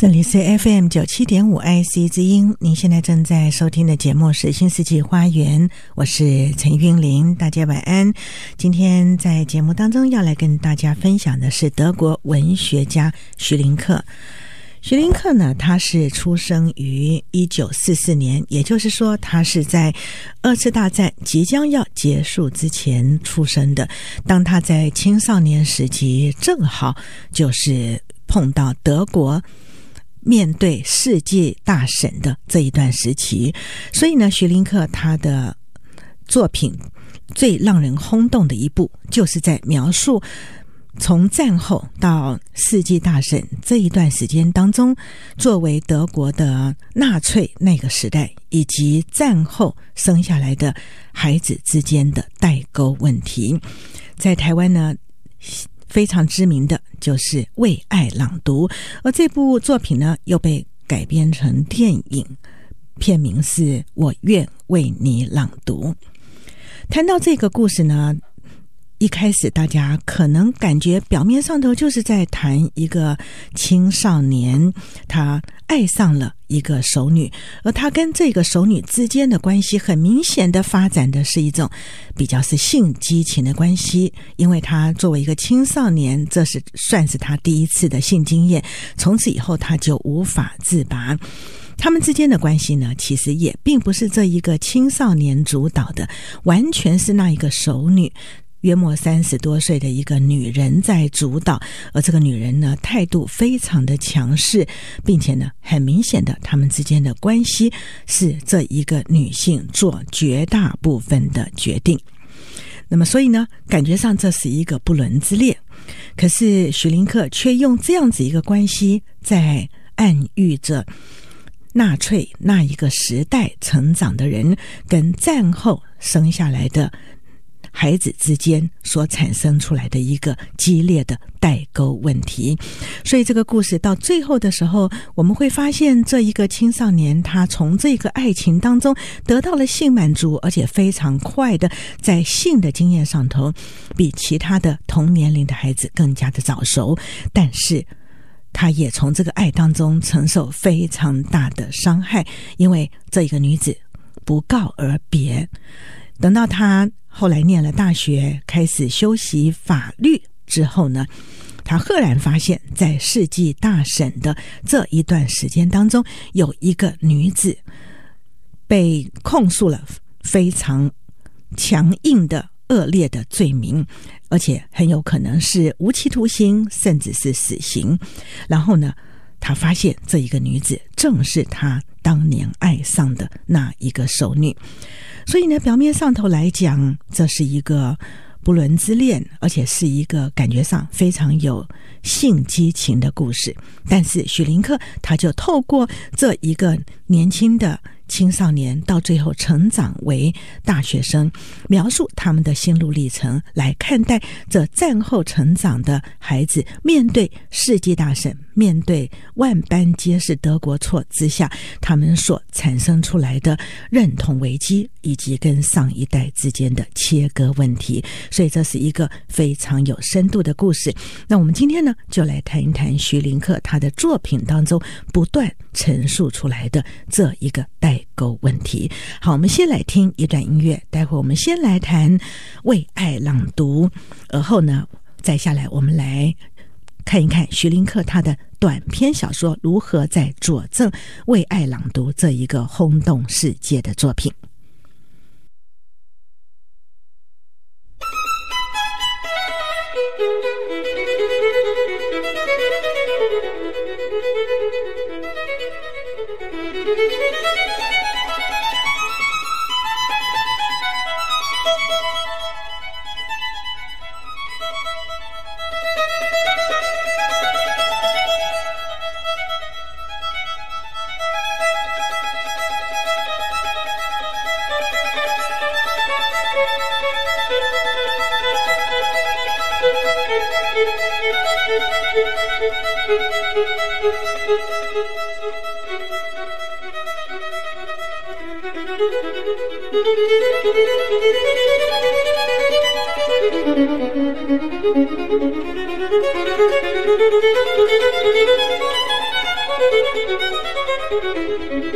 这里是 FM97.5 IC 之音，您现在正在收听的节目是新世纪花园，我是陈韵玲，大家晚安。今天在节目当中要来跟大家分享的是德国文学家徐林克。徐林克呢，他是出生于1944年，也就是说他是在二次大战即将要结束之前出生的。当他在青少年时期，正好就是碰到德国面对世纪大审的这一段时期，所以呢，徐林克他的作品最让人轰动的一部，就是在描述从战后到世纪大审这一段时间当中，作为德国的纳粹那个时代以及战后生下来的孩子之间的代沟问题。在台湾呢，非常知名的就是《为爱朗读》，而这部作品呢又被改编成电影，片名是《我愿为你朗读》。谈到这个故事呢，一开始大家可能感觉表面上头就是在谈一个青少年，他爱上了一个熟女，而他跟这个熟女之间的关系很明显的发展的是一种比较是性激情的关系，因为他作为一个青少年，这是算是他第一次的性经验，从此以后他就无法自拔。他们之间的关系呢，其实也并不是这一个青少年主导的，完全是那一个熟女，约莫30多岁的一个女人在主导，而这个女人呢，态度非常的强势，并且呢，很明显的他们之间的关系是这一个女性做绝大部分的决定。那么所以呢，感觉上这是一个不伦之恋，可是徐林克却用这样子一个关系在暗喻着纳粹那一个时代成长的人跟战后生下来的孩子之间所产生出来的一个激烈的代沟问题。所以这个故事到最后的时候，我们会发现这一个青少年，他从这个爱情当中得到了性满足，而且非常快的在性的经验上头比其他的同年龄的孩子更加的早熟，但是他也从这个爱当中承受非常大的伤害，因为这一个女子不告而别。等到他后来念了大学，开始修习法律之后呢，他赫然发现在世纪大审的这一段时间当中，有一个女子被控诉了非常强硬的恶劣的罪名，而且很有可能是无期徒刑甚至是死刑。然后呢，他发现这一个女子正是他当年爱上的那一个熟女。所以呢，表面上头来讲，这是一个不伦之恋，而且是一个感觉上非常有性激情的故事。但是徐林克他就透过这一个年轻的青少年到最后成长为大学生，描述他们的心路历程，来看待这战后成长的孩子面对世纪大审，面对万般皆是德国错之下，他们所产生出来的认同危机，以及跟上一代之间的切割问题。所以这是一个非常有深度的故事。那我们今天呢，就来谈一谈徐林克他的作品当中不断陈述出来的这一个代沟问题。好，我们先来听一段音乐，待会我们先来谈为爱朗读，而后呢，再下来我们来看一看徐林克他的短篇小说如何在佐证为爱朗读这一个轰动世界的作品。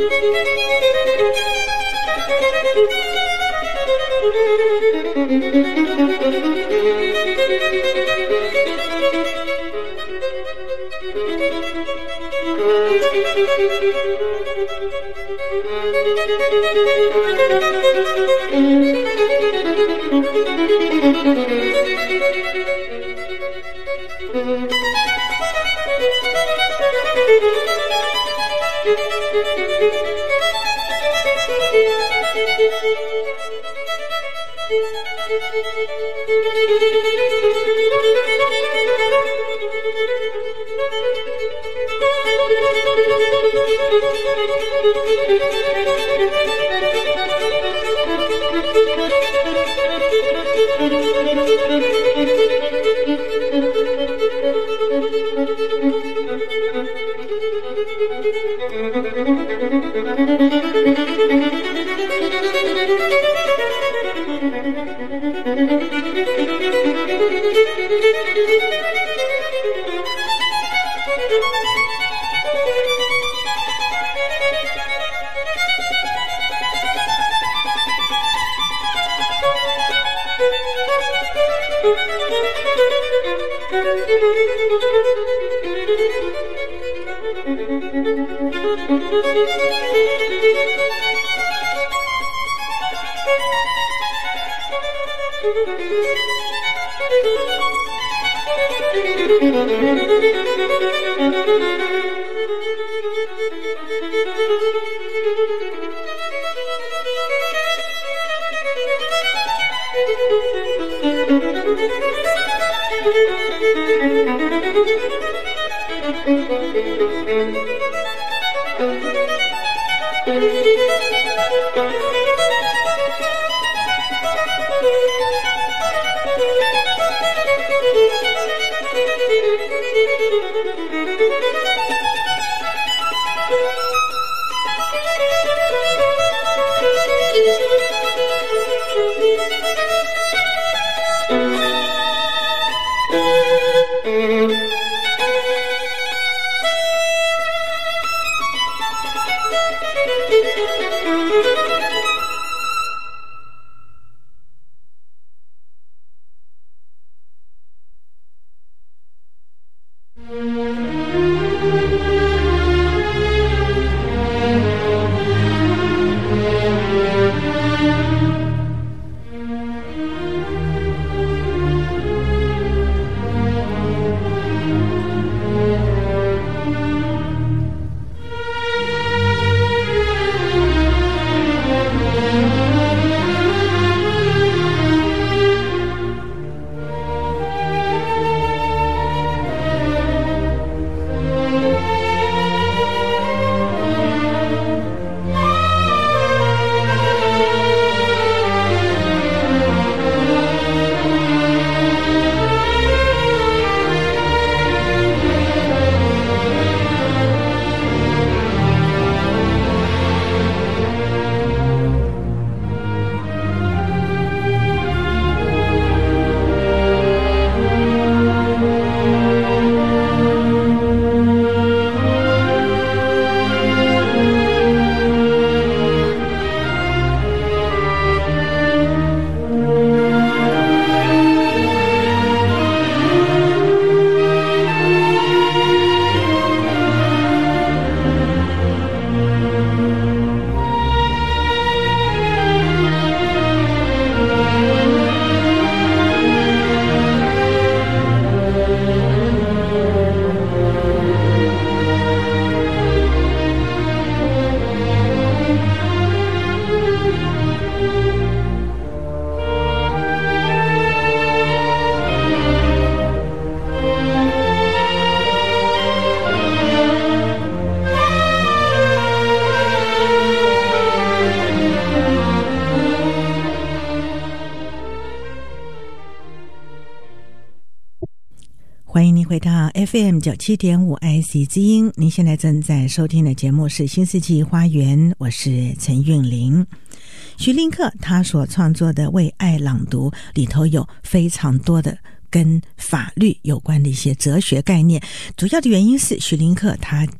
欢迎您回到 FM 97.5 IC 之音，您现在正在收听的节目是新世纪花园，我是陈韵玲。徐林克他所创作的为爱朗读里头有非常多的跟法律有关的一些哲学概念，主要的原因是徐林克他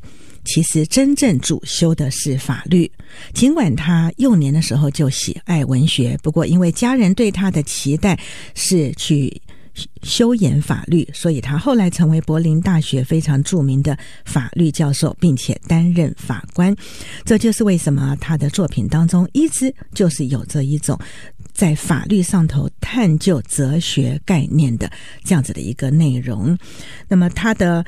其实真正主修的是法律。尽管他幼年的时候就喜爱文学，不过因为家人对他的期待是去修研法律，所以他后来成为柏林大学非常著名的法律教授，并且担任法官。这就是为什么他的作品当中一直就是有着一种在法律上头探究哲学概念的这样子的一个内容。那么他的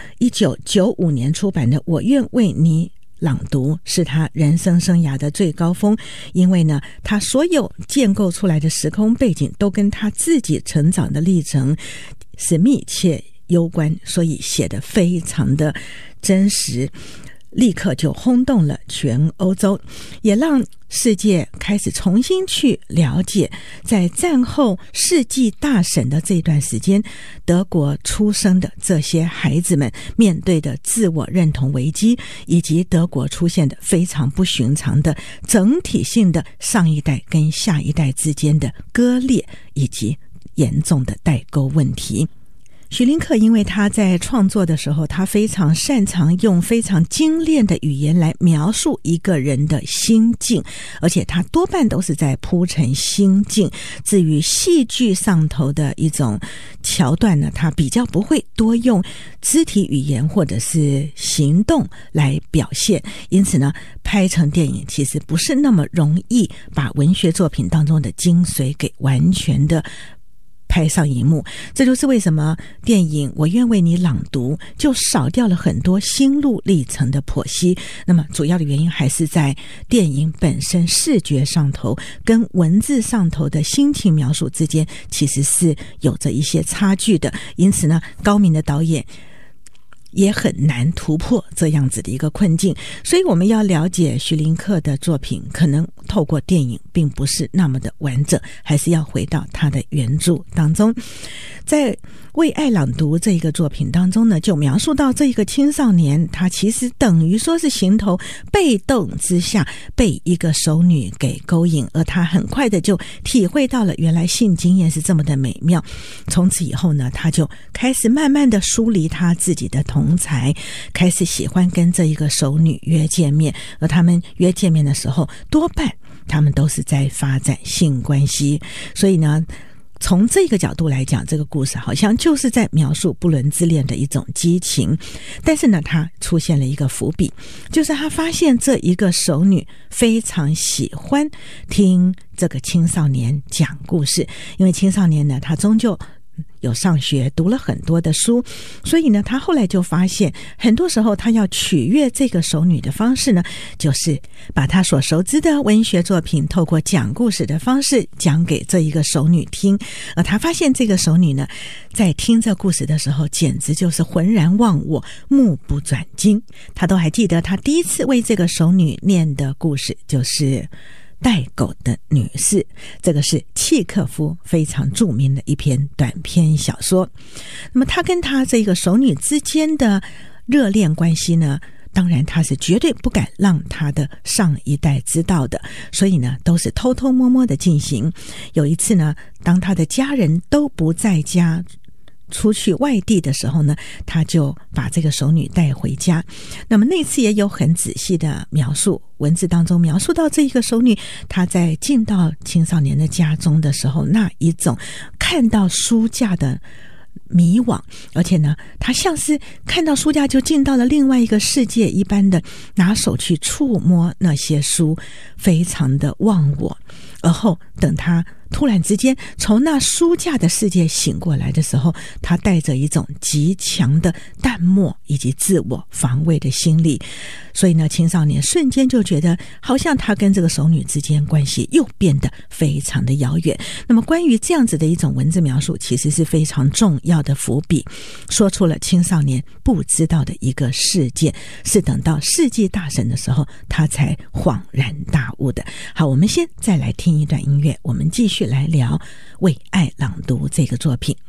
1995年出版的《我愿为你朗读》是他人生生涯的最高峰，因为呢，他所有建构出来的时空背景都跟他自己成长的历程是密切攸关，所以写得非常的真实，立刻就轰动了全欧洲，也让世界开始重新去了解在战后世纪大审的这段时间，德国出生的这些孩子们面对的自我认同危机，以及德国出现的非常不寻常的整体性的上一代跟下一代之间的割裂，以及严重的代沟问题。许林克因为他在创作的时候，他非常擅长用非常精炼的语言来描述一个人的心境，而且他多半都是在铺陈心境。至于戏剧上头的一种桥段呢，他比较不会多用肢体语言或者是行动来表现，因此呢，拍成电影其实不是那么容易把文学作品当中的精髓给完全的拍上荧幕。这就是为什么电影《我愿为你朗读》就少掉了很多心路历程的剖析。那么主要的原因还是在电影本身视觉上头跟文字上头的心情描述之间其实是有着一些差距的，因此呢，高明的导演也很难突破这样子的一个困境。所以我们要了解许林克的作品，可能透过电影并不是那么的完整，还是要回到他的原著当中。在为爱朗读这一个作品当中呢，就描述到这一个青少年，他其实等于说是形同被动之下被一个熟女给勾引，而他很快的就体会到了原来性经验是这么的美妙。从此以后呢，他就开始慢慢的疏离他自己的同才，开始喜欢跟这一个熟女约见面，而他们约见面的时候多半他们都是在发展性关系。所以呢，从这个角度来讲，这个故事好像就是在描述不伦之恋的一种激情。但是呢，他出现了一个伏笔，就是他发现这一个熟女非常喜欢听这个青少年讲故事，因为青少年呢，他终究有上学，读了很多的书，所以呢，他后来就发现很多时候他要取悦这个熟女的方式呢，就是把他所熟知的文学作品透过讲故事的方式讲给这一个熟女听。而他发现这个熟女呢，在听这故事的时候简直就是浑然忘我，目不转睛。他都还记得他第一次为这个熟女念的故事就是带狗的女士，这个是契诃夫非常著名的一篇短篇小说。那么他跟他这个熟女之间的热恋关系呢，当然他是绝对不敢让他的上一代知道的，所以呢，都是偷偷摸摸的进行。有一次呢，当他的家人都不在家，出去外地的时候呢，他就把这个熟女带回家。那么那次也有很仔细的描述，文字当中描述到这一个熟女，她在进到青少年的家中的时候，那一种看到书架的迷惘，而且呢，他像是看到书架就进到了另外一个世界一般的拿手去触摸那些书，非常的忘我。而后等他突然之间从那书架的世界醒过来的时候，他带着一种极强的淡漠以及自我防卫的心理。所以呢，青少年瞬间就觉得好像他跟这个熟女之间关系又变得非常的遥远。那么关于这样子的一种文字描述，其实是非常重要的伏笔，说出了青少年不知道的一个事件，是等到世纪大审的时候他才恍然大悟的。好，我们先再来听一段音乐，我们继续来聊《为爱朗读》这个作品。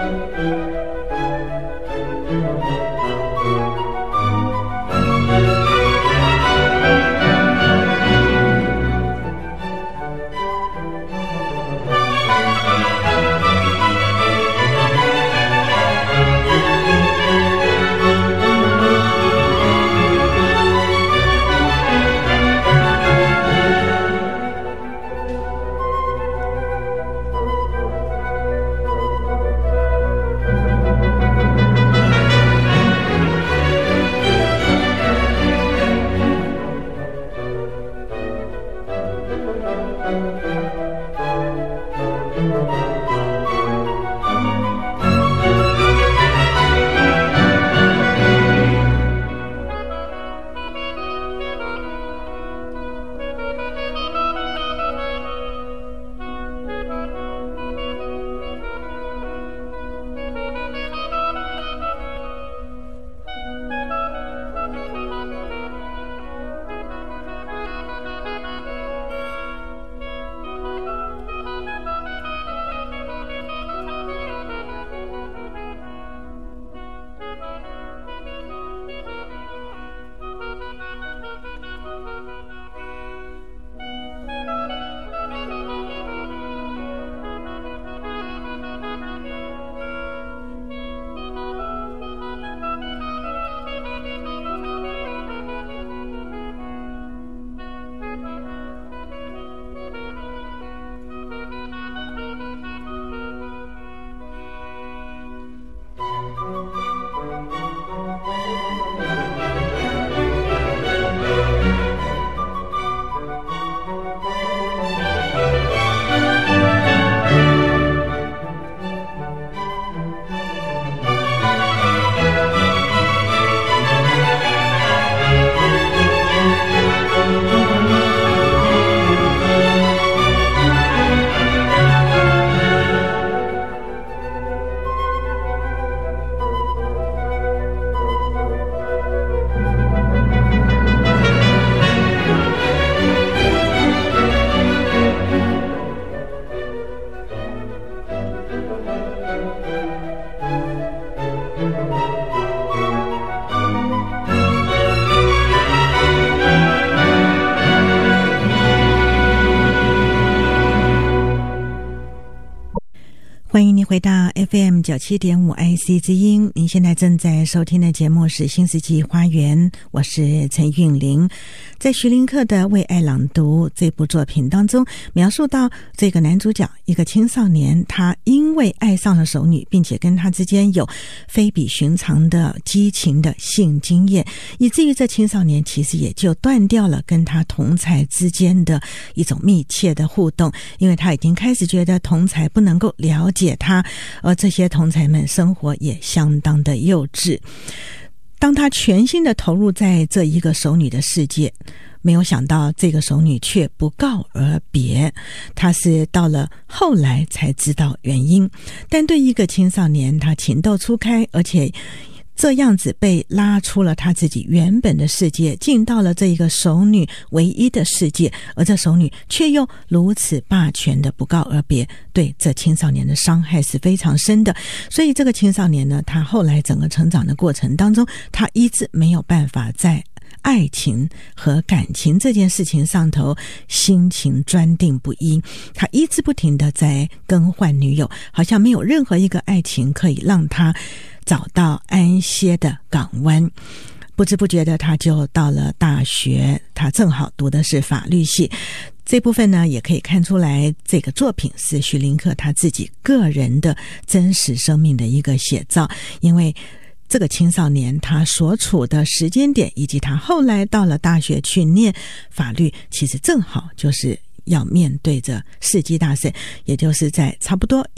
欢迎您回到 FM 97.5 IC 之音，您现在正在收听的节目是新世纪花园，我是陈韵玲。在徐林克的《为爱朗读》这部作品当中，描述到这个男主角一个青少年，他因为爱上了熟女，并且跟他之间有非比寻常的激情的性经验，以至于这青少年其实也就断掉了跟他同侪之间的一种密切的互动，因为他已经开始觉得同侪不能够了解他，而这些同侪们生活也相当的幼稚。当他全心的投入在这一个熟女的世界，没有想到这个熟女却不告而别，他是到了后来才知道原因。但对一个青少年，他情窦初开，而且这样子被拉出了他自己原本的世界，进到了这一个熟女唯一的世界，而这熟女却又如此霸权的不告而别，对这青少年的伤害是非常深的。所以这个青少年呢，他后来整个成长的过程当中，他一直没有办法在爱情和感情这件事情上头心情专定不一，他一直不停的在更换女友，好像没有任何一个爱情可以让他找到安歇的港湾。不知不觉的他就到了大学，他正好读的是法律系。这部分呢，也可以看出来这个作品是徐林克他自己个人的真实生命的一个写照，因为这个青少年他所处的时间点，以及他后来到了大学去念法律，其实正好就是要面对着世纪大审，也就是在差不多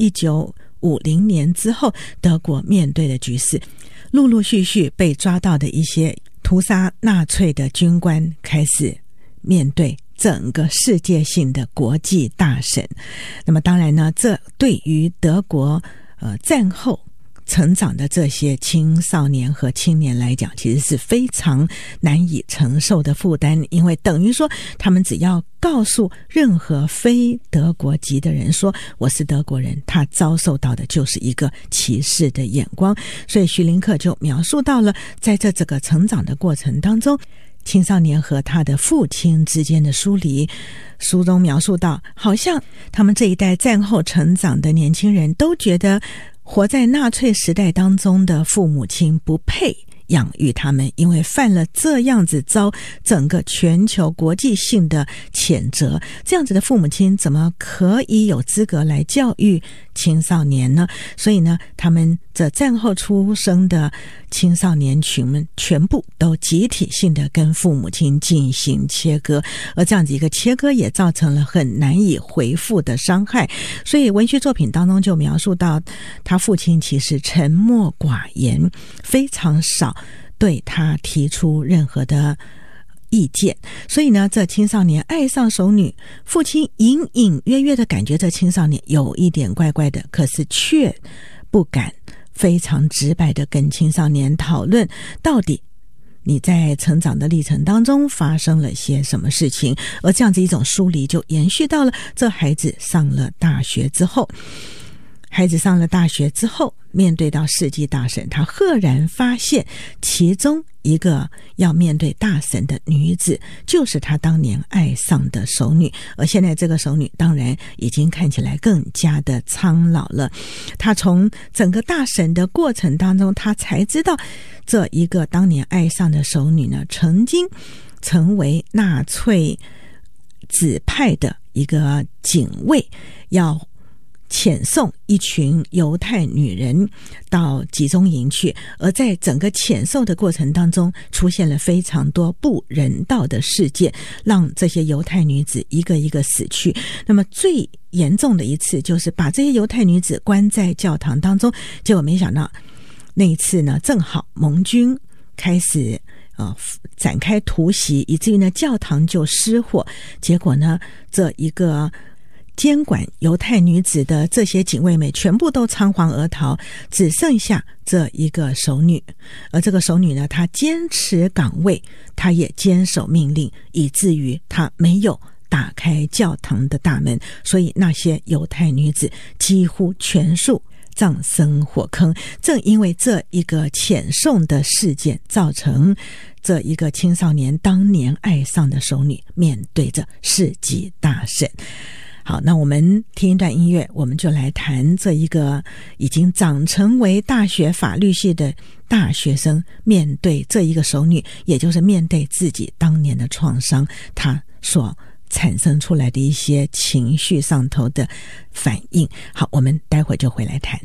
1950年之后，德国面对的局势，陆陆续续被抓到的一些屠杀纳粹的军官开始面对整个世界性的国际大审。那么当然呢，这对于德国战后成长的这些青少年和青年来讲，其实是非常难以承受的负担，因为等于说他们只要告诉任何非德国籍的人说我是德国人，他遭受到的就是一个歧视的眼光。所以徐林克就描述到了在这个成长的过程当中，青少年和他的父亲之间的疏离。书中描述到，好像他们这一代战后成长的年轻人都觉得活在纳粹时代当中的父母亲不配养育他们，因为犯了这样子遭整个全球国际性的谴责，这样子的父母亲怎么可以有资格来教育青少年呢？所以呢，他们这战后出生的青少年群们全部都集体性的跟父母亲进行切割，而这样子一个切割也造成了很难以回复的伤害。所以文学作品当中就描述到，他父亲其实沉默寡言，非常少对他提出任何的意见。所以呢，这青少年爱上熟女，父亲隐隐约约的感觉这青少年有一点怪怪的，可是却不敢非常直白的跟青少年讨论到底你在成长的历程当中发生了些什么事情。而这样子一种疏离就延续到了这孩子上了大学之后。面对到世纪大审，他赫然发现其中一个要面对大审的女子就是他当年爱上的熟女，而现在这个熟女当然已经看起来更加的苍老了。他从整个大审的过程当中，他才知道这一个当年爱上的熟女呢，曾经成为纳粹指派的一个警卫，要遣送一群犹太女人到集中营去，而在整个遣送的过程当中出现了非常多不人道的事件，让这些犹太女子一个一个死去。那么最严重的一次就是把这些犹太女子关在教堂当中，结果没想到那一次呢，正好盟军开始展开突袭，以至于呢教堂就失火。结果呢，这一个监管犹太女子的这些警卫们全部都仓皇而逃，只剩下这一个熟女。而这个熟女呢，她坚持岗位，她也坚守命令，以至于她没有打开教堂的大门，所以那些犹太女子几乎全数葬身火坑。正因为这一个遣送的事件，造成这一个青少年当年爱上的熟女面对着世纪大审。好，那我们听一段音乐，我们就来谈这一个已经长成为大学法律系的大学生面对这一个熟女，也就是面对自己当年的创伤，他所产生出来的一些情绪上头的反应。好，我们待会就回来谈。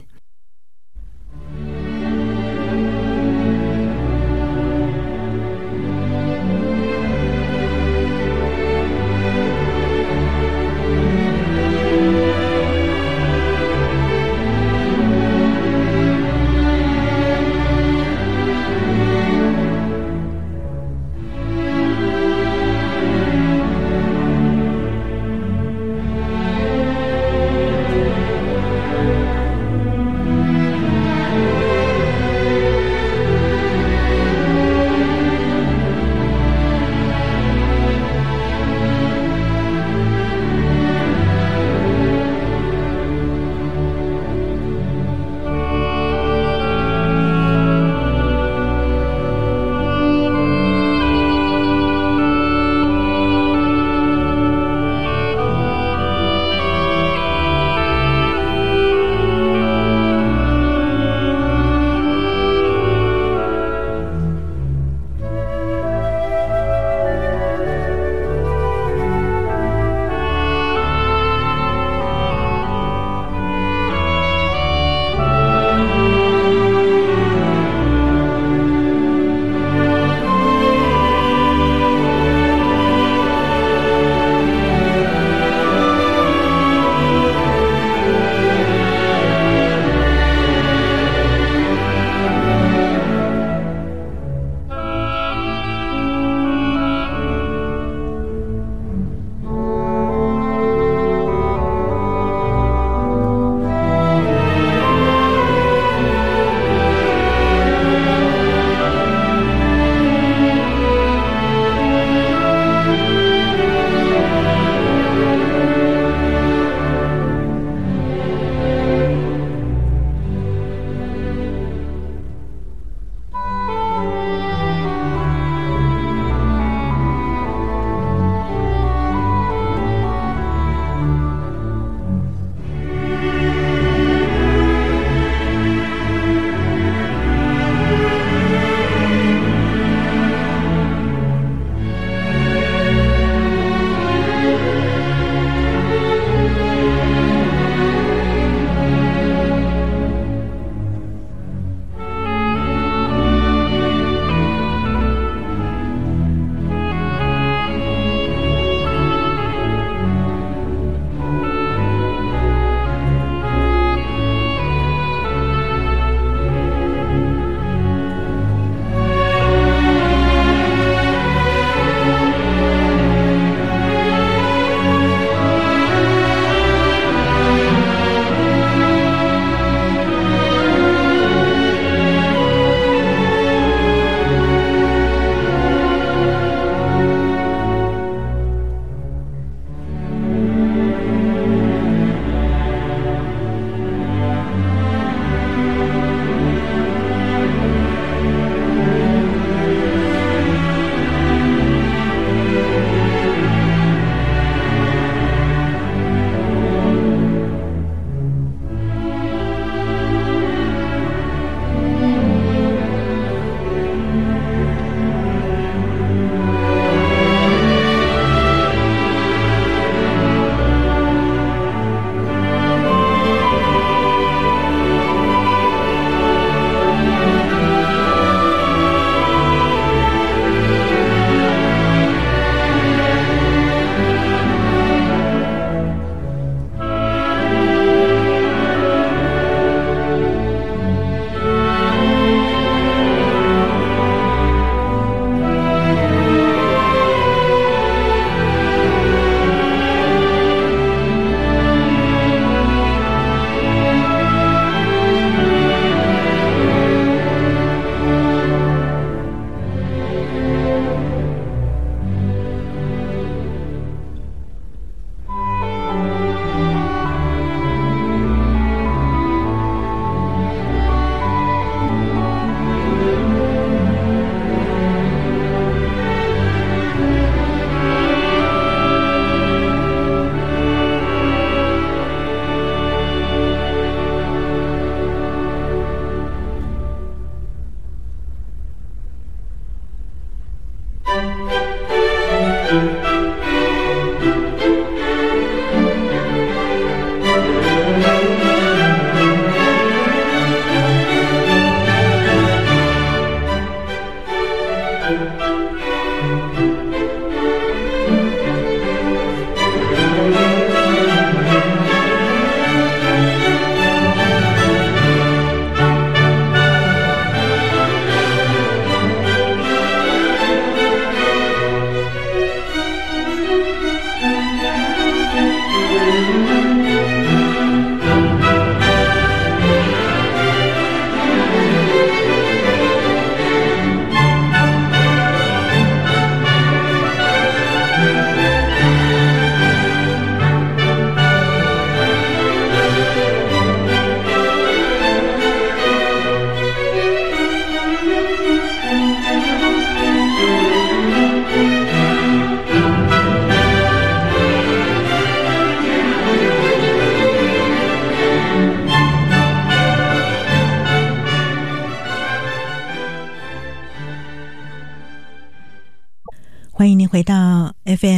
欢迎您回到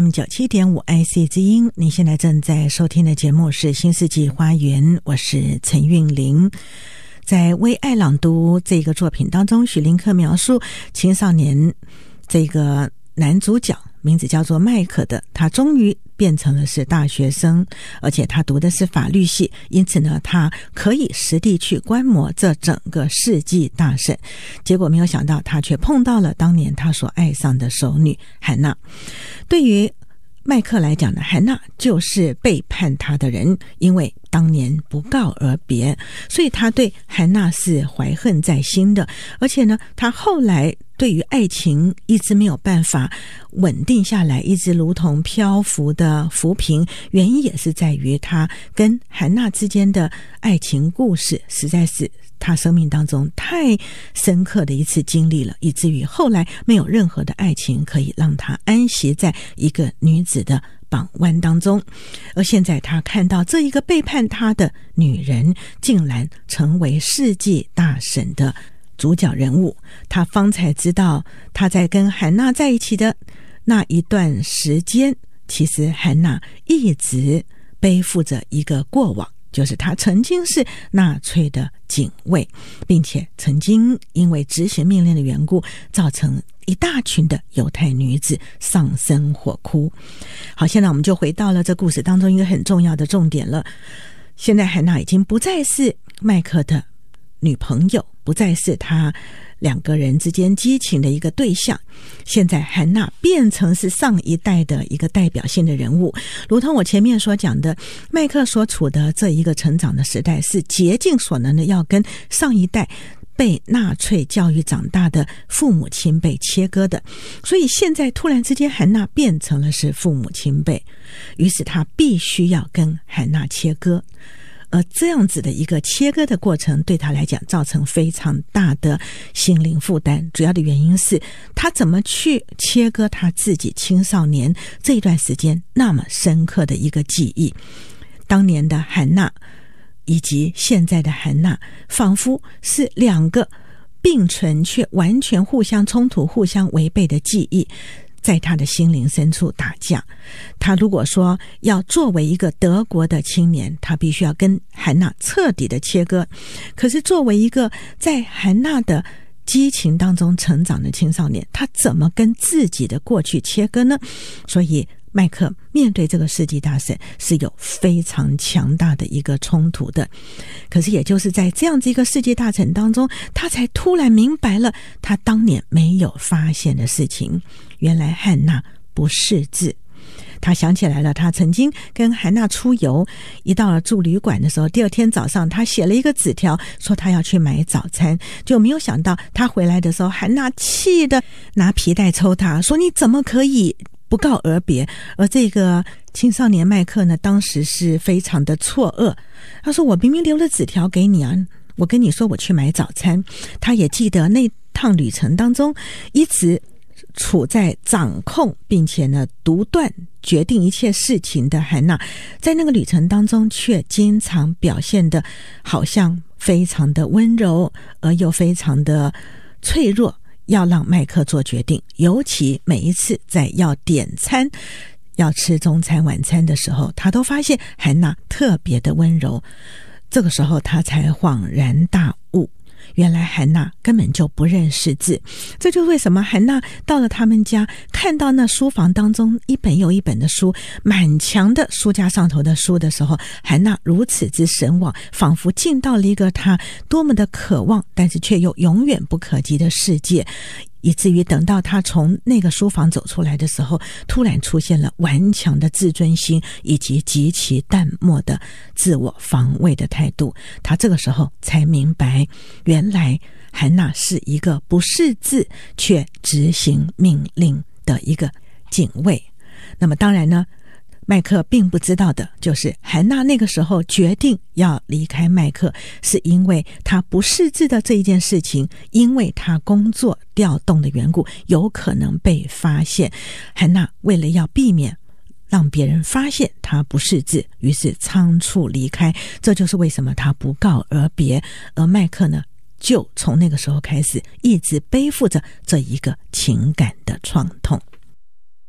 FM97.5 IC 之音，您现在正在收听的节目是新世纪花园，我是陈韵玲。在为爱朗读这个作品当中，许林克描述青少年这个男主角名字叫做麦克的，他终于变成了是大学生，而且他读的是法律系，因此呢，他可以实地去观摩这整个世纪大审。结果没有想到，他却碰到了当年他所爱上的熟女汉娜。对于麦克来讲呢，汉娜就是背叛他的人，因为当年不告而别，所以他对汉娜是怀恨在心的。而且呢，他后来对于爱情一直没有办法稳定下来，一直如同漂浮的浮萍，原因也是在于他跟汉娜之间的爱情故事实在是他生命当中太深刻的一次经历了，以至于后来没有任何的爱情可以让他安息在一个女子的绑湾当中。而现在他看到这一个背叛他的女人竟然成为世纪大审的主角人物，他方才知道他在跟汉娜在一起的那一段时间，其实汉娜一直背负着一个过往，就是他曾经是纳粹的警卫，并且曾经因为执行命令的缘故，造成一大群的犹太女子丧生火窟。好，现在我们就回到了这故事当中一个很重要的重点了。现在汉娜已经不再是麦克的女朋友，不再是他两个人之间激情的一个对象，现在汉娜变成是上一代的一个代表性的人物。如同我前面所讲的，麦克所处的这一个成长的时代是竭尽所能的要跟上一代被纳粹教育长大的父母亲辈切割的，所以现在突然之间汉娜变成了是父母亲辈，于是他必须要跟汉娜切割。而这样子的一个切割的过程对他来讲造成非常大的心灵负担，主要的原因是他怎么去切割他自己青少年这一段时间那么深刻的一个记忆。当年的汉娜以及现在的汉娜仿佛是两个并存却完全互相冲突互相违背的记忆，在他的心灵深处打架。他如果说要作为一个德国的青年，他必须要跟汉娜彻底的切割，可是作为一个在汉娜的激情当中成长的青少年，他怎么跟自己的过去切割呢？所以麦克面对这个世纪大审是有非常强大的一个冲突的。可是也就是在这样子一个世纪大审当中，他才突然明白了他当年没有发现的事情，原来汉娜不识字。他想起来了，他曾经跟汉娜出游，一到了住旅馆的时候，第二天早上他写了一个纸条说他要去买早餐，就没有想到他回来的时候，汉娜气的拿皮带抽他，说你怎么可以不告而别。而这个青少年麦克呢，当时是非常的错愕，他说我明明留了纸条给你啊，我跟你说我去买早餐。他也记得那趟旅程当中一直处在掌控并且呢独断决定一切事情的汉娜，在那个旅程当中却经常表现得好像非常的温柔而又非常的脆弱，要让麦克做决定。尤其每一次在要点餐要吃中餐晚餐的时候，他都发现汉娜特别的温柔。这个时候他才恍然大悟，原来汉娜根本就不认识字。这就是为什么汉娜到了他们家，看到那书房当中一本又一本的书，满墙的书架上头的书的时候，汉娜如此之神往，仿佛进到了一个她多么的渴望但是却又永远不可及的世界。以至于等到他从那个书房走出来的时候，突然出现了顽强的自尊心以及极其淡漠的自我防卫的态度。他这个时候才明白，原来汉娜是一个不识字却执行命令的一个警卫。那么当然呢，麦克并不知道的就是汉娜那个时候决定要离开麦克，是因为他不识字的这一件事情，因为他工作调动的缘故有可能被发现。汉娜为了要避免让别人发现他不识字，于是仓促离开，这就是为什么他不告而别。而麦克呢，就从那个时候开始一直背负着这一个情感的创痛。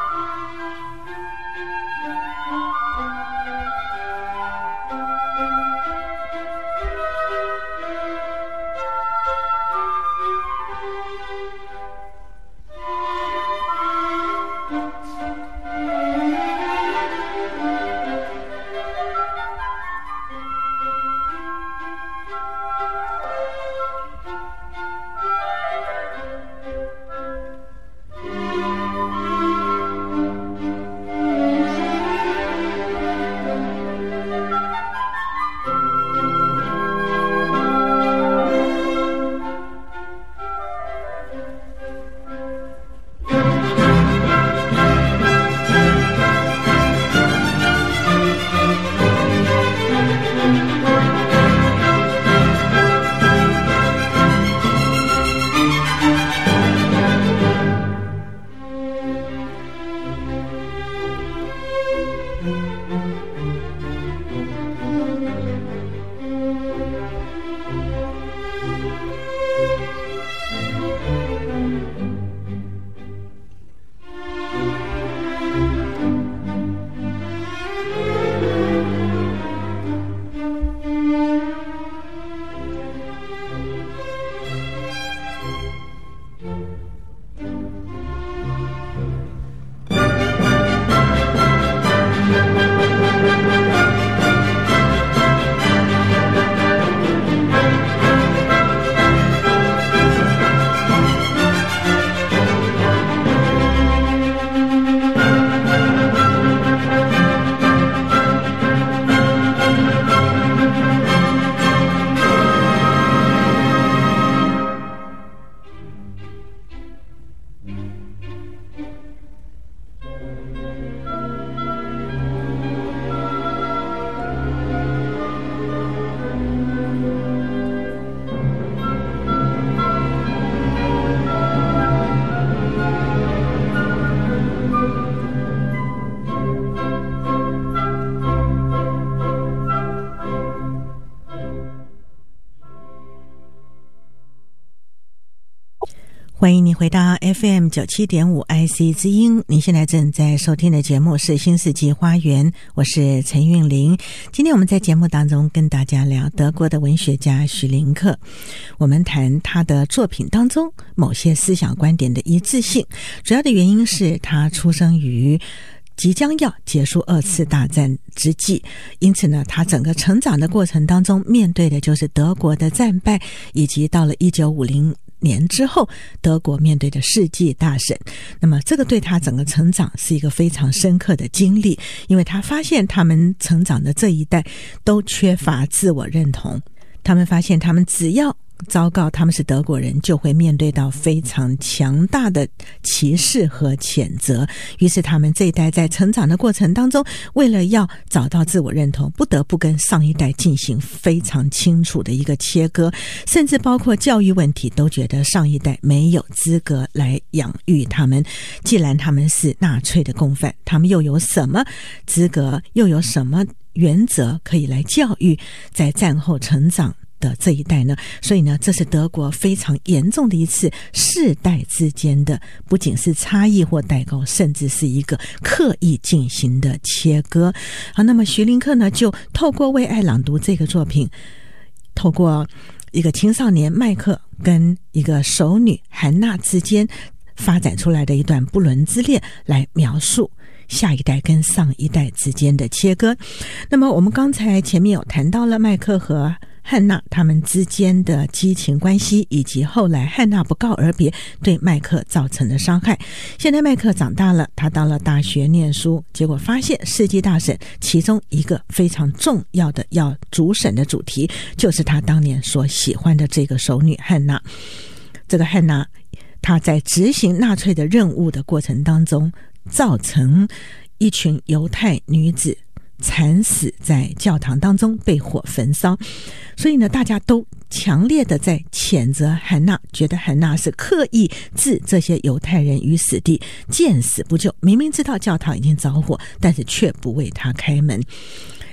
欢迎你回到 FM 97.5 IC 之音，您现在正在收听的节目是新世纪花园，我是陈韵玲。今天我们在节目当中跟大家聊德国的文学家许林克，我们谈他的作品当中某些思想观点的一致性，主要的原因是他出生于即将要结束2次大战之际，因此呢，他整个成长的过程当中面对的就是德国的战败，以及到了1950年之后德国面对的世纪大审。那么这个对他整个成长是一个非常深刻的经历，因为他发现他们成长的这一代都缺乏自我认同，他们发现他们只要昭告他们是德国人，就会面对到非常强大的歧视和谴责。于是他们这一代在成长的过程当中，为了要找到自我认同，不得不跟上一代进行非常清楚的一个切割，甚至包括教育问题，都觉得上一代没有资格来养育他们。既然他们是纳粹的共犯，他们又有什么资格，又有什么原则可以来教育在战后成长的这一代呢？所以呢，这是德国非常严重的一次世代之间的不仅是差异或代沟，甚至是一个刻意进行的切割。好，那么徐林克呢，就透过为爱朗读这个作品，透过一个青少年麦克跟一个熟女韩娜之间发展出来的一段不伦之恋来描述下一代跟上一代之间的切割。那么我们刚才前面有谈到了麦克和汉娜他们之间的激情关系，以及后来汉娜不告而别对麦克造成的伤害。现在麦克长大了，他到了大学念书，结果发现世纪大审其中一个非常重要的要主审的主题，就是他当年所喜欢的这个熟女汉娜。这个汉娜她在执行纳粹的任务的过程当中，造成一群犹太女子惨死在教堂当中，被火焚烧。所以呢，大家都强烈的在谴责韩娜，觉得韩娜是刻意置这些犹太人于死地，见死不救。明明知道教堂已经着火，但是却不为他开门。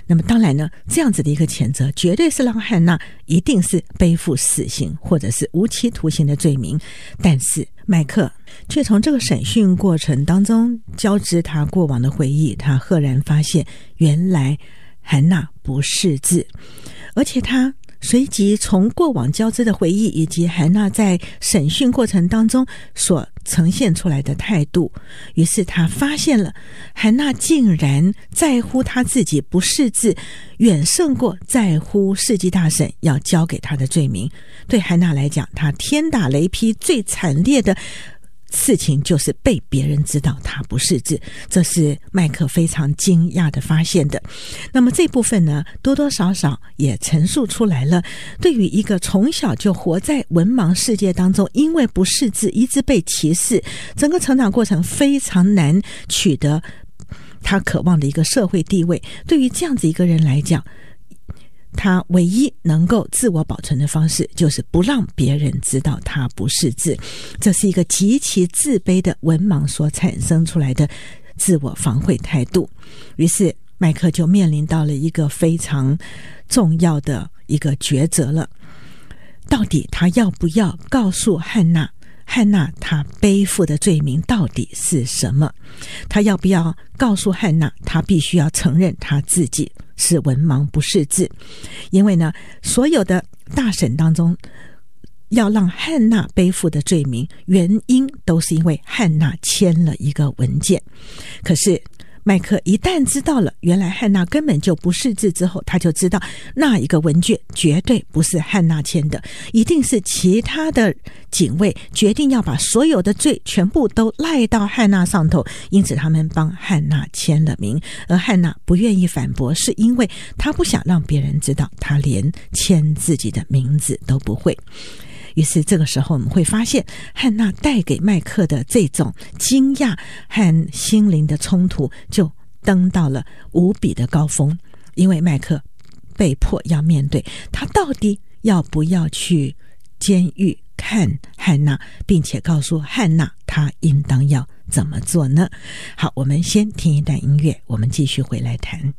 那么当然呢，这样子的一个谴责绝对是让汉娜一定是背负死刑或者是无期徒刑的罪名。但是麦克却从这个审讯过程当中交织他过往的回忆，他赫然发现原来汉娜不识字，而且他随即从过往交织的回忆以及汉娜在审讯过程当中所呈现出来的态度，于是他发现了汉娜竟然在乎他自己不识字远胜过在乎世纪大审要交给他的罪名。对汉娜来讲，他天打雷劈最惨烈的事情就是被别人知道他不识字，这是麦克非常惊讶的发现的。那么这部分呢，多多少少也陈述出来了，对于一个从小就活在文盲世界当中，因为不识字一直被歧视，整个成长过程非常难取得他渴望的一个社会地位，对于这样子一个人来讲，他唯一能够自我保存的方式就是不让别人知道他不识字，这是一个极其自卑的文盲所产生出来的自我防卫态度。于是麦克就面临到了一个非常重要的一个抉择了，到底他要不要告诉汉娜他背负的罪名到底是什么？他要不要告诉汉娜他必须要承认他自己是文盲不识字？因为呢，所有的大审当中要让汉娜背负的罪名，原因都是因为汉娜签了一个文件。可是麦克一旦知道了原来汉娜根本就不识字之后，他就知道那一个文件绝对不是汉娜签的，一定是其他的警卫决定要把所有的罪全部都赖到汉娜上头，因此他们帮汉娜签了名。而汉娜不愿意反驳，是因为他不想让别人知道他连签自己的名字都不会。于是这个时候我们会发现，汉娜带给麦克的这种惊讶和心灵的冲突就登到了无比的高峰，因为麦克被迫要面对他到底要不要去监狱看汉娜，并且告诉汉娜他应当要怎么做呢？好，我们先听一段音乐，我们继续回来谈。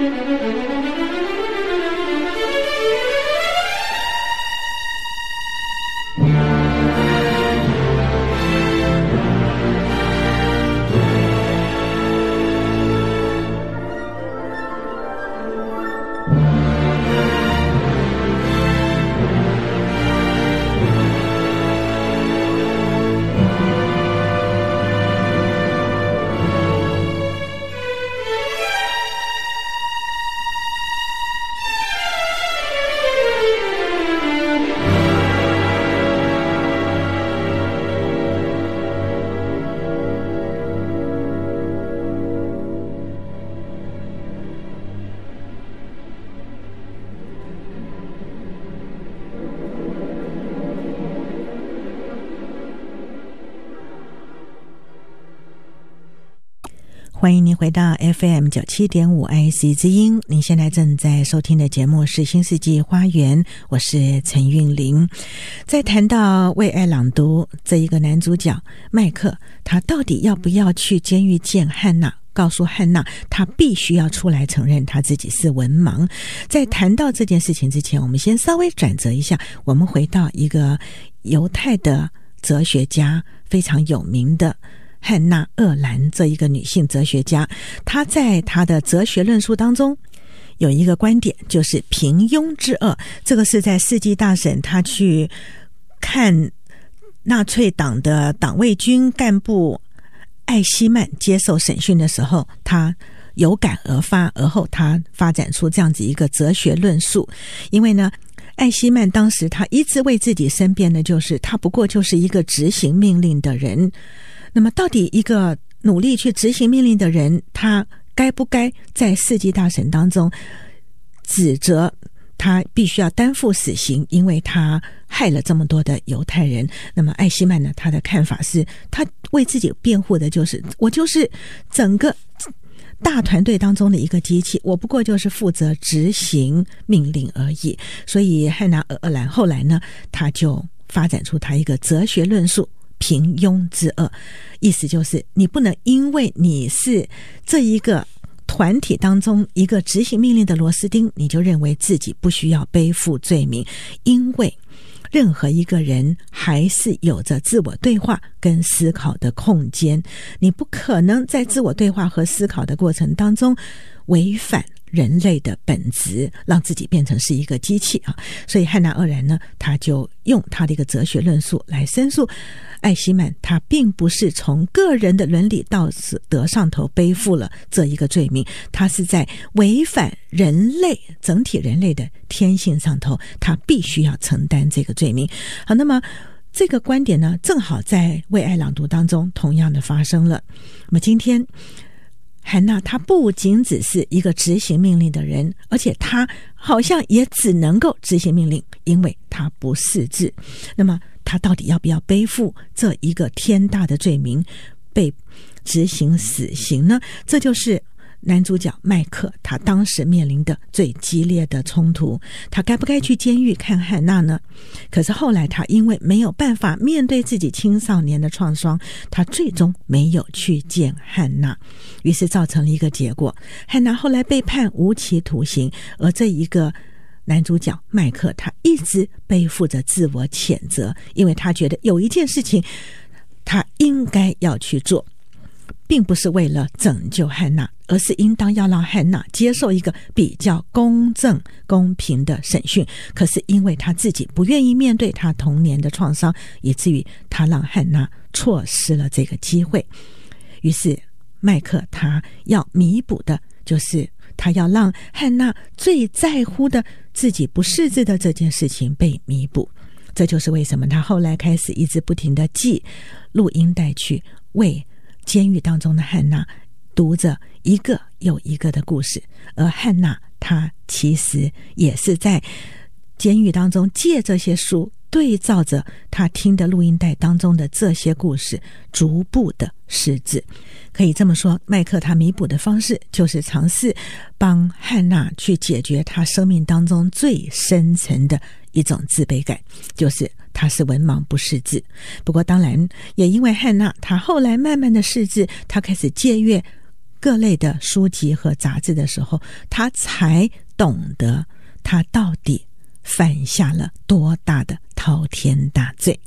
欢迎您回到 FM97.5 IC 之音，您现在正在收听的节目是新世纪花园，我是陈韵玲。在谈到为爱朗读这一个男主角麦克，他到底要不要去监狱见汉娜，告诉汉娜他必须要出来承认他自己是文盲。在谈到这件事情之前，我们先稍微转折一下，我们回到一个犹太的哲学家，非常有名的汉娜·鄂兰这一个女性哲学家，她在她的哲学论述当中有一个观点，就是平庸之恶。这个是在世纪大审她去看纳粹党的党卫军干部艾希曼接受审讯的时候，她有感而发，而后她发展出这样子一个哲学论述。因为呢，艾希曼当时他一直为自己申辩的就是他不过就是一个执行命令的人。那么到底一个努力去执行命令的人，他该不该在世纪大审当中指责他必须要担负死刑，因为他害了这么多的犹太人？那么艾希曼呢，他的看法是，他为自己辩护的就是我就是整个大团队当中的一个机器，我不过就是负责执行命令而已。所以汉娜·鄂兰后来呢，他就发展出他一个哲学论述，平庸之恶。意思就是你不能因为你是这一个团体当中一个执行命令的螺丝钉，你就认为自己不需要背负罪名。因为任何一个人还是有着自我对话跟思考的空间，你不可能在自我对话和思考的过程当中违反人类的本质，让自己变成是一个机器啊！所以汉娜·鄂兰呢，他就用他的一个哲学论述来申诉艾希曼，他并不是从个人的伦理道德上头背负了这一个罪名，他是在违反人类整体人类的天性上头，他必须要承担这个罪名。好，那么这个观点呢，正好在为爱朗读当中同样的发生了。那么今天汉娜她不仅只是一个执行命令的人，而且她好像也只能够执行命令，因为她不识字。那么她到底要不要背负这一个天大的罪名，被执行死刑呢？这就是男主角麦克他当时面临的最激烈的冲突。他该不该去监狱看汉娜呢？可是后来他因为没有办法面对自己青少年的创伤，他最终没有去见汉娜，于是造成了一个结果，汉娜后来被判无期徒刑，而这一个男主角麦克他一直背负着自我谴责，因为他觉得有一件事情他应该要去做，并不是为了拯救汉娜，而是应当要让汉娜接受一个比较公正公平的审讯。可是因为他自己不愿意面对他童年的创伤，以至于他让汉娜错失了这个机会。于是麦克他要弥补的就是他要让汉娜最在乎的自己不识字的这件事情被弥补。这就是为什么他后来开始一直不停地寄录音带去为监狱当中的汉娜读着一个又一个的故事，而汉娜她其实也是在监狱当中借这些书，对照着她听的录音带当中的这些故事，逐步的识字。可以这么说，麦克他弥补的方式就是尝试帮汉娜去解决她生命当中最深层的一种自卑感，就是他是文盲不识字。不过当然也因为汉娜她后来慢慢的识字，她开始借阅各类的书籍和杂志的时候，他才懂得他到底犯下了多大的滔天大罪。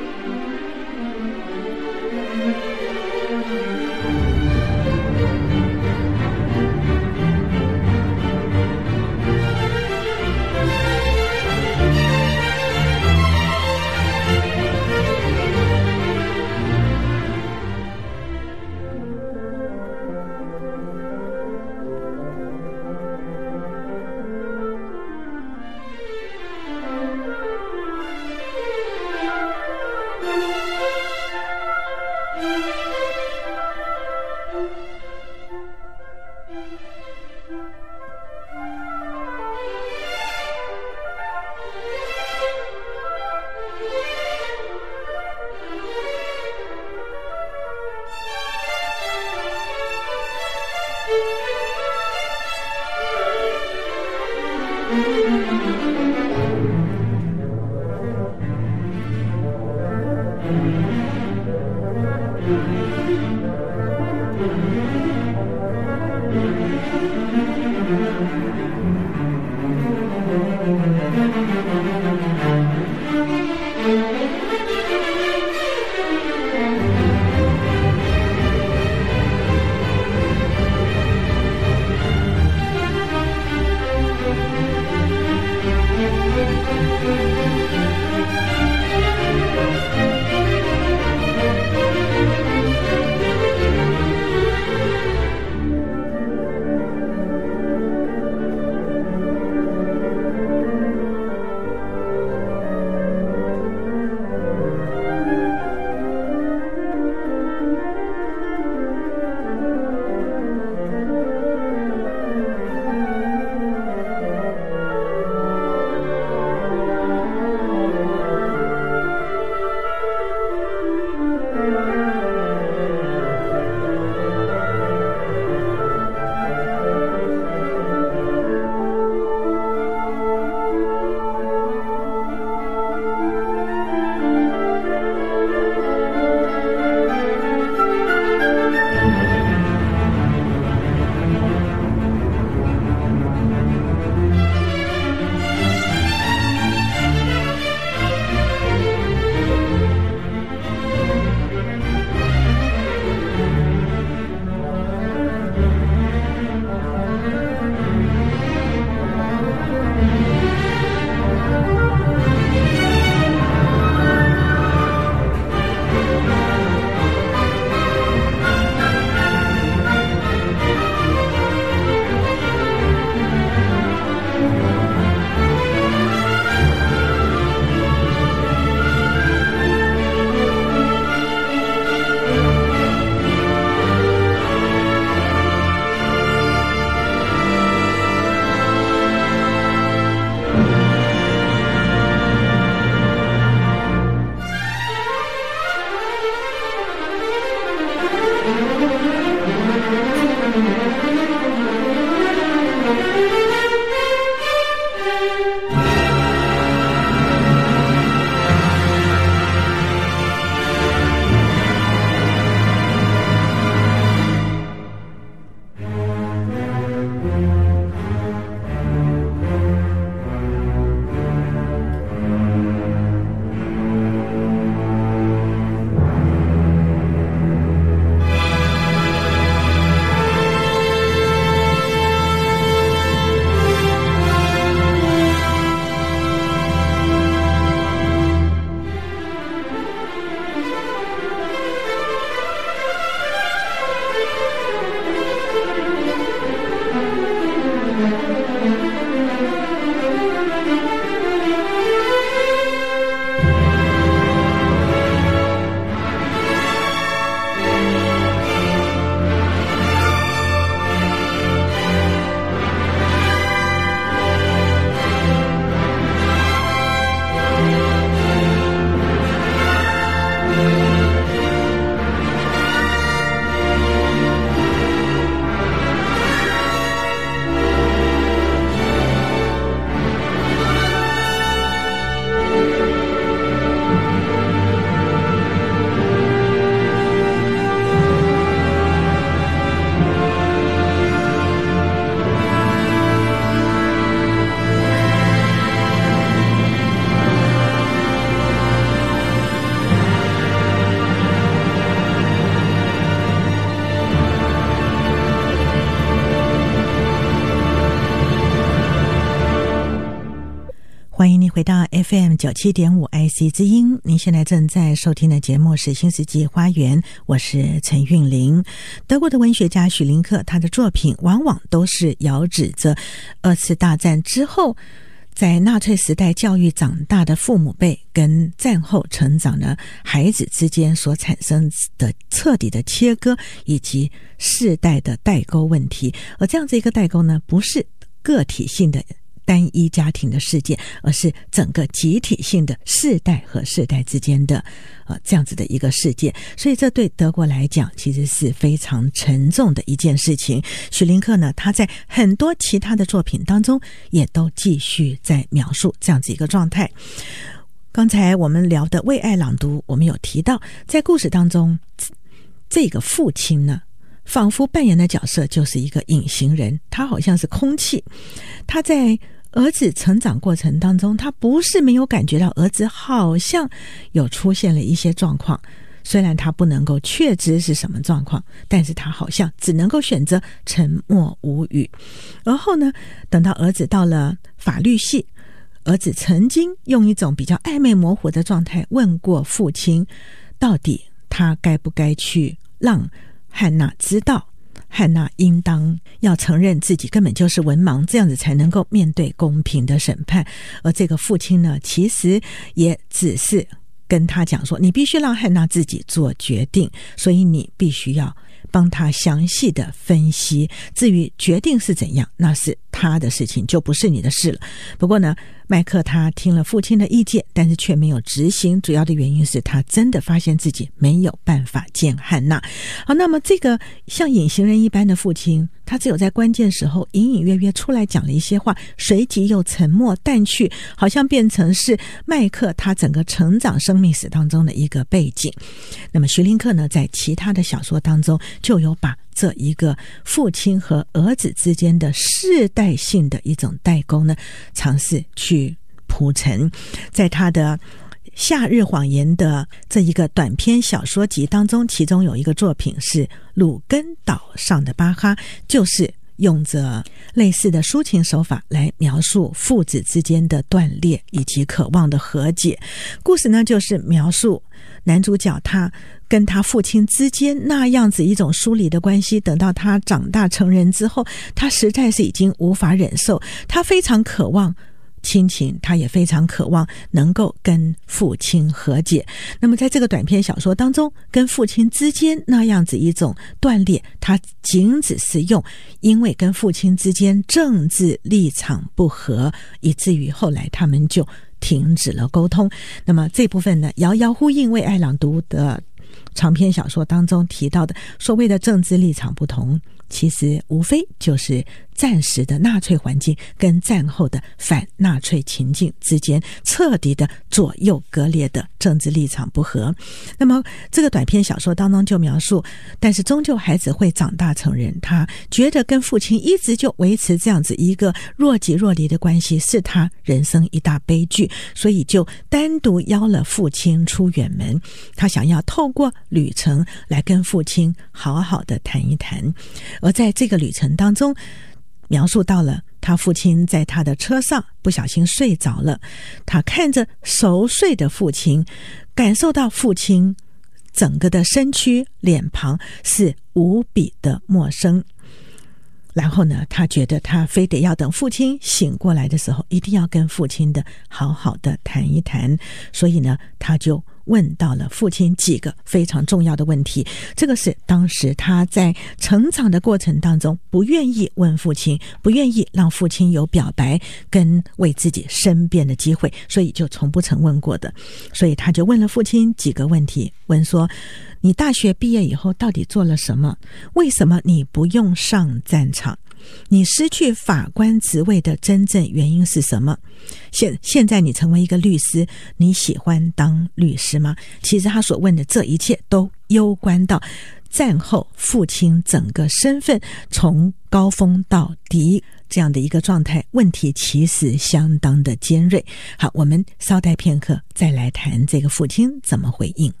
FM 97.5 IC 之音，您现在正在收听的节目是新世纪花园，我是陈韵玲。德国的文学家许林克，他的作品往往都是遥指着二次大战之后在纳粹时代教育长大的父母辈跟战后成长的孩子之间所产生的彻底的切割，以及世代的代沟问题。而这样子一个代沟呢，不是个体性的单一家庭的事件，而是整个集体性的世代和世代之间的这样子的一个事件。所以这对德国来讲其实是非常沉重的一件事情。许林克呢，他在很多其他的作品当中也都继续在描述这样子一个状态。刚才我们聊的为爱朗读，我们有提到在故事当中，这个父亲呢仿佛扮演的角色就是一个隐形人，他好像是空气。他在儿子成长过程当中，他不是没有感觉到儿子好像有出现了一些状况，虽然他不能够确知是什么状况，但是他好像只能够选择沉默无语。而后呢，等到儿子到了法律系，儿子曾经用一种比较暧昧模糊的状态问过父亲，到底他该不该去让汉娜知道汉娜应当要承认自己根本就是文盲，这样子才能够面对公平的审判。而这个父亲呢，其实也只是跟他讲说，你必须让汉娜自己做决定，所以你必须要帮他详细的分析，至于决定是怎样，那是他的事情，就不是你的事了。不过呢，麦克他听了父亲的意见，但是却没有执行，主要的原因是他真的发现自己没有办法见汉娜。好，那么这个像隐形人一般的父亲，他只有在关键时候隐隐约约出来讲了一些话，随即又沉默淡去，好像变成是麦克他整个成长生命史当中的一个背景。那么徐林克呢，在其他的小说当中就有把这一个父亲和儿子之间的世代性的一种代沟呢，尝试去铺陈。在他的夏日谎言的这一个短篇小说集当中，其中有一个作品是鲁根岛上的巴哈，就是用着类似的抒情手法来描述父子之间的断裂以及渴望的和解。故事呢，就是描述男主角他跟他父亲之间那样子一种疏离的关系，等到他长大成人之后，他实在是已经无法忍受，他非常渴望亲情，他也非常渴望能够跟父亲和解。那么在这个短篇小说当中，跟父亲之间那样子一种断裂，他仅只是用因为跟父亲之间政治立场不合，以至于后来他们就停止了沟通。那么这部分呢，遥遥呼应为爱朗读的长篇小说当中提到的所谓的政治立场不同，其实无非就是战时的纳粹环境跟战后的反纳粹情境之间彻底的左右割裂的政治立场不合。那么这个短篇小说当中就描述，但是终究孩子会长大成人，他觉得跟父亲一直就维持这样子一个若即若离的关系是他人生一大悲剧，所以就单独邀了父亲出远门，他想要透过旅程来跟父亲好好的谈一谈。而在这个旅程当中，描述到了他父亲在他的车上不小心睡着了，他看着熟睡的父亲，感受到父亲整个的身躯脸庞是无比的陌生。然后呢，他觉得他非得要等父亲醒过来的时候，一定要跟父亲的好好的谈一谈。所以呢，他就问到了父亲几个非常重要的问题，这个是当时他在成长的过程当中不愿意问父亲，不愿意让父亲有表白跟为自己申辩的机会，所以就从不曾问过的。所以他就问了父亲几个问题，问说，你大学毕业以后到底做了什么？为什么你不用上战场？你失去法官职位的真正原因是什么？现在你成为一个律师，你喜欢当律师吗？其实他所问的这一切都攸关到战后父亲整个身份从高峰到低这样的一个状态，问题其实相当的尖锐。好，我们稍待片刻再来谈这个父亲怎么回应。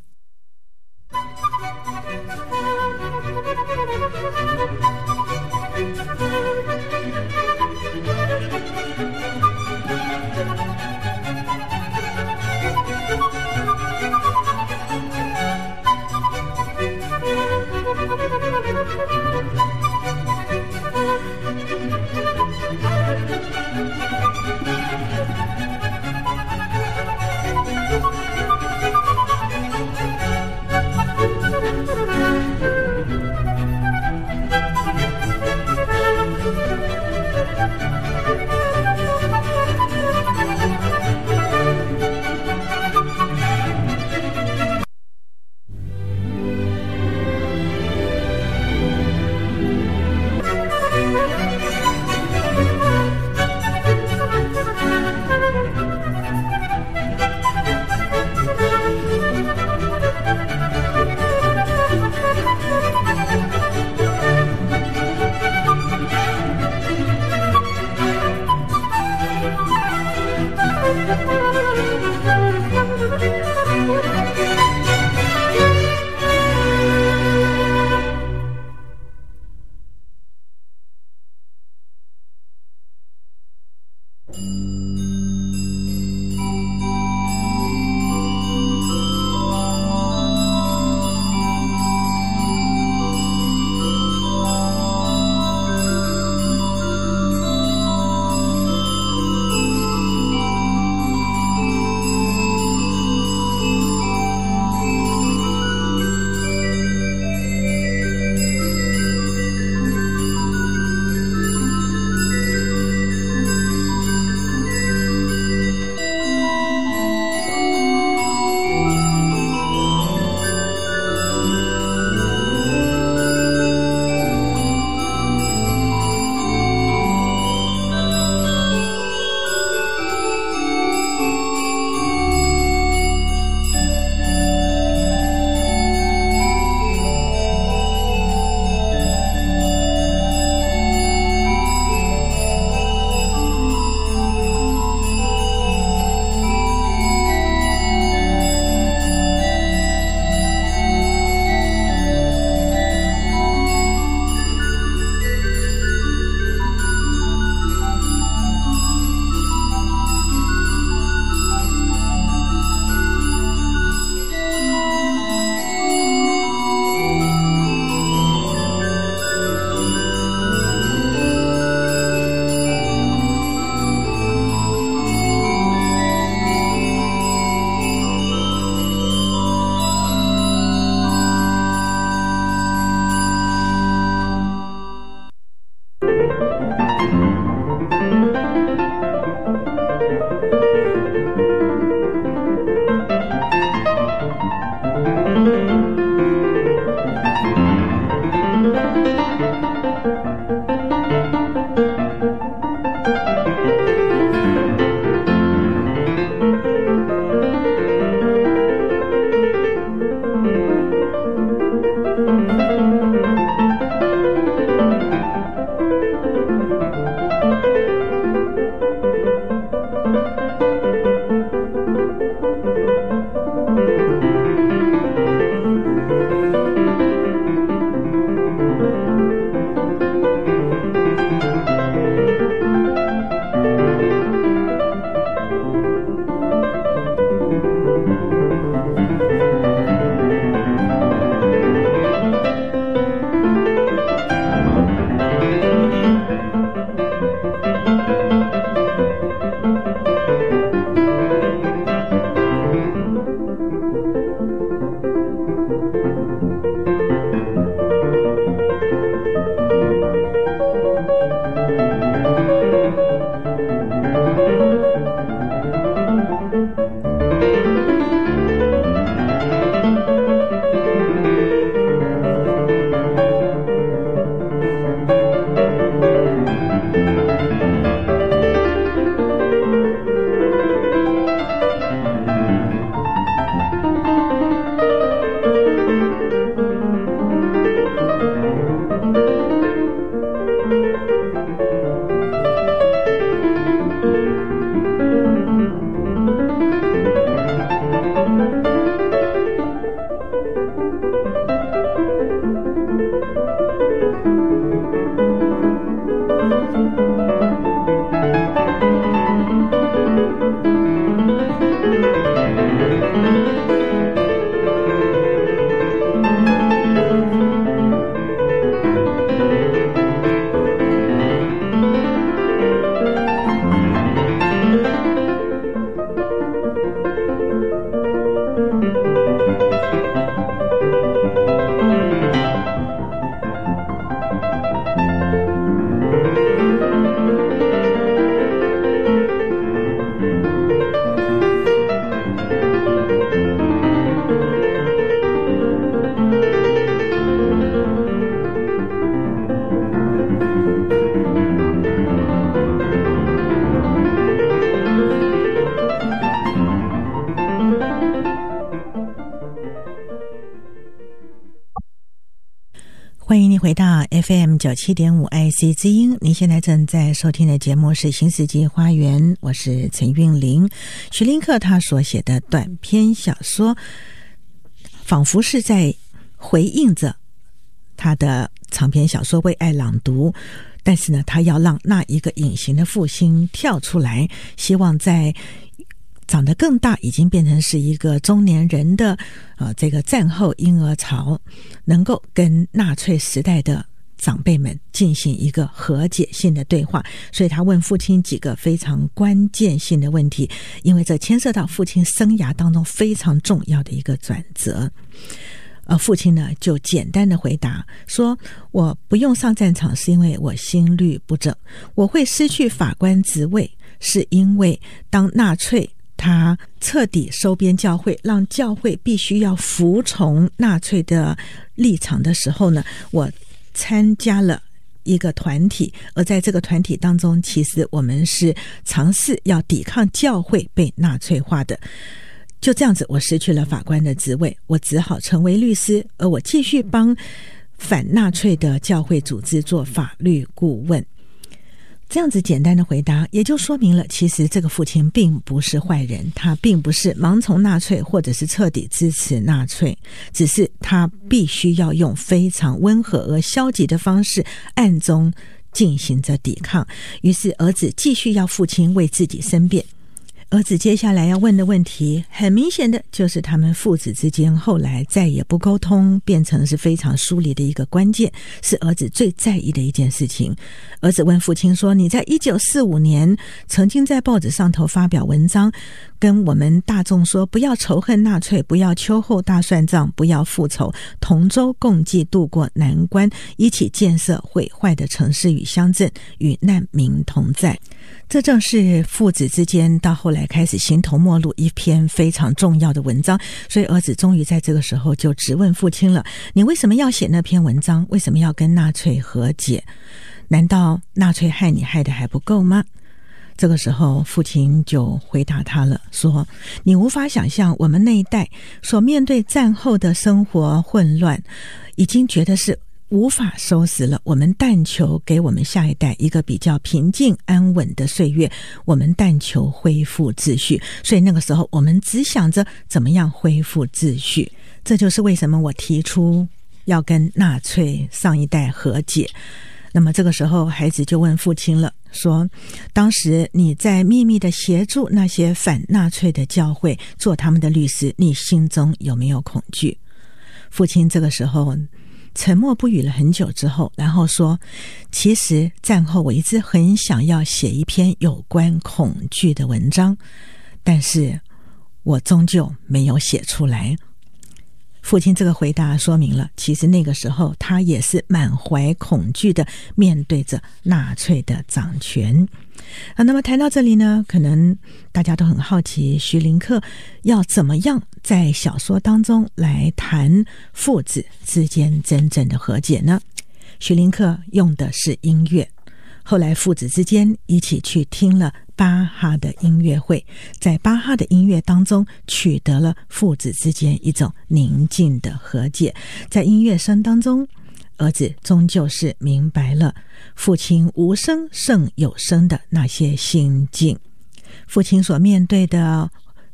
欢迎您回到 FM 97.5 IC 之音，您现在正在收听的节目是新世纪花园，我是陈韵玲。徐林克他所写的短篇小说仿佛是在回应着他的长篇小说《为爱朗读》，但是呢，他要让那一个隐形的父亲跳出来，希望在长得更大，已经变成是一个中年人的这个战后婴儿潮，能够跟纳粹时代的长辈们进行一个和解性的对话。所以他问父亲几个非常关键性的问题，因为这牵涉到父亲生涯当中非常重要的一个转折。父亲呢就简单的回答说，我不用上战场是因为我心律不整，我会失去法官职位是因为当纳粹他彻底收编教会，让教会必须要服从纳粹的立场的时候呢，我参加了一个团体，而在这个团体当中，其实我们是尝试要抵抗教会被纳粹化的。就这样子，我失去了法官的职位，我只好成为律师，而我继续帮反纳粹的教会组织做法律顾问。这样子简单的回答也就说明了，其实这个父亲并不是坏人，他并不是盲从纳粹或者是彻底支持纳粹，只是他必须要用非常温和而消极的方式暗中进行着抵抗。于是儿子继续要父亲为自己申辩。儿子接下来要问的问题很明显的就是他们父子之间后来再也不沟通，变成是非常疏离的一个关键，是儿子最在意的一件事情。儿子问父亲说，你在1945年曾经在报纸上头发表文章，跟我们大众说不要仇恨纳粹，不要秋后大算账，不要复仇，同舟共济渡过难关，一起建设毁坏的城市与乡镇，与难民同在。这正是父子之间到后来开始形同陌路一篇非常重要的文章。所以儿子终于在这个时候就质问父亲了，你为什么要写那篇文章？为什么要跟纳粹和解？难道纳粹害你害得还不够吗？这个时候父亲就回答他了，说你无法想象我们那一代所面对战后的生活混乱，已经觉得是无法收拾了，我们但求给我们下一代一个比较平静安稳的岁月，我们但求恢复秩序。所以那个时候我们只想着怎么样恢复秩序，这就是为什么我提出要跟纳粹上一代和解。那么这个时候孩子就问父亲了，说当时你在秘密的协助那些反纳粹的教会做他们的律师，你心中有没有恐惧？父亲这个时候沉默不语了很久之后，然后说，其实战后我一直很想要写一篇有关恐惧的文章，但是我终究没有写出来。父亲这个回答说明了，其实那个时候他也是满怀恐惧的面对着纳粹的掌权。那么谈到这里呢，可能大家都很好奇，徐林克要怎么样在小说当中来谈父子之间真正的和解呢？徐林克用的是音乐，后来父子之间一起去听了巴哈的音乐会，在巴哈的音乐当中取得了父子之间一种宁静的和解。在音乐声当中，儿子终究是明白了父亲无声胜有声的那些心境。父亲所面对的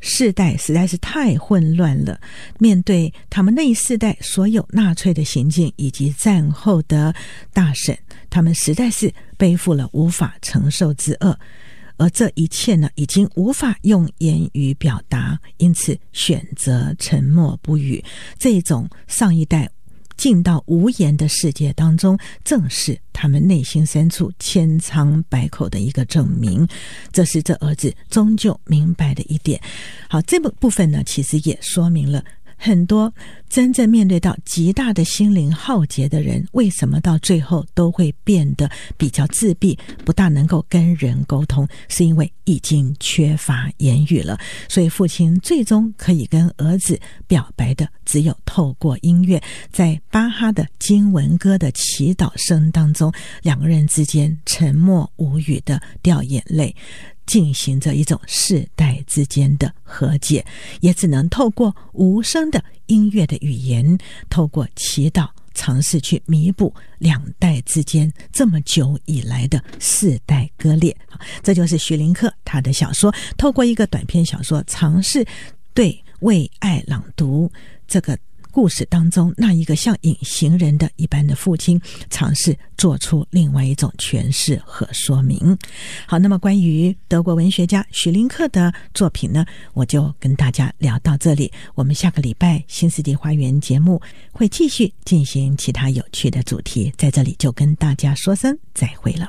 世代实在是太混乱了，面对他们那一世代所有纳粹的行径以及战后的大审，他们实在是背负了无法承受之恶，而这一切呢，已经无法用言语表达，因此选择沉默不语。这种上一代进到无言的世界当中，正是他们内心深处千疮百孔的一个证明。这是这儿子终究明白的一点。好，这部分呢，其实也说明了很多真正面对到极大的心灵浩劫的人，为什么到最后都会变得比较自闭，不大能够跟人沟通，是因为已经缺乏言语了。所以父亲最终可以跟儿子表白的，只有透过音乐，在巴哈的经文歌的祈祷声当中，两个人之间沉默无语的掉眼泪，进行着一种世代之间的和解，也只能透过无声的音乐的语言，透过祈祷，尝试去弥补两代之间这么久以来的世代割裂。这就是徐林克他的小说，透过一个短篇小说，尝试对为爱朗读这个故事当中那一个像隐形人的一般的父亲，尝试做出另外一种诠释和说明。好，那么关于德国文学家许林克的作品呢，我就跟大家聊到这里。我们下个礼拜新世纪花园节目会继续进行其他有趣的主题，在这里就跟大家说声再会了。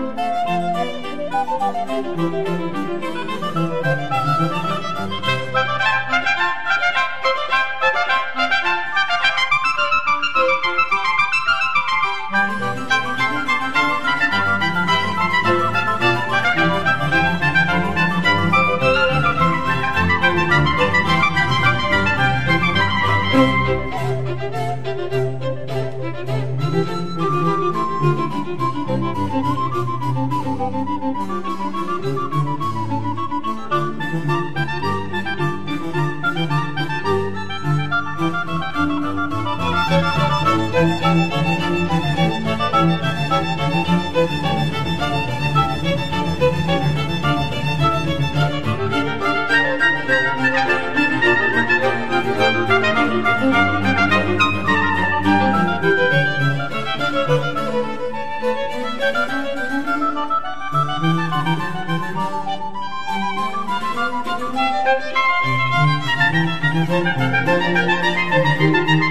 Thank you.